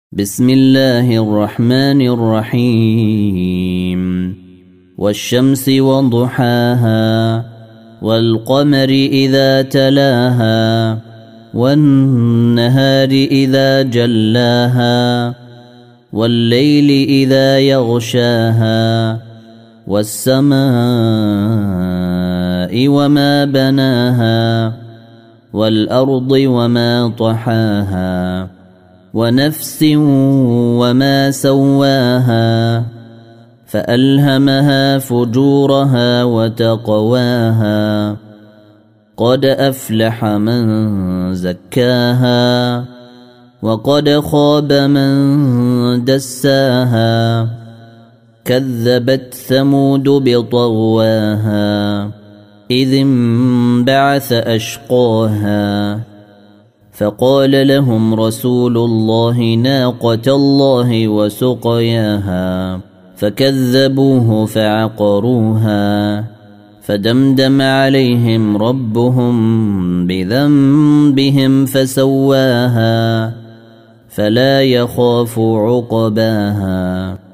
بسم الله الرحمن الرحيم والشمس وضحاها والقمر إذا تلاها والنهار إذا جلاها والليل إذا يغشاها والسماء وما بناها والأرض وما طحاها ونفس وما سواها فألهمها فجورها وتقواها قد أفلح من زكاها وقد خاب من دساها كذبت ثمود بطغواها إذ انبعث أشقاها فقال لهم رسول الله ناقة الله وسقياها فكذبوه فعقروها فدمدم عليهم ربهم بذنبهم فسواها فلا يخاف عقباها.